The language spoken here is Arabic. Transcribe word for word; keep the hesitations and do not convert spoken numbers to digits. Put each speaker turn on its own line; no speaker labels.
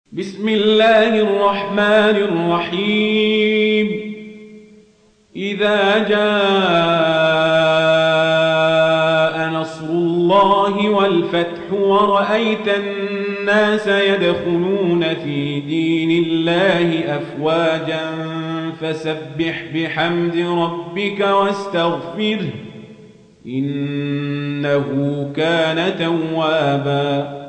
بسم الله الرحمن الرحيم. إذا جاء نصر الله والفتح ورأيت الناس يدخلون في دين الله أفواجا فسبح بحمد ربك واستغفره إنه كان توابا.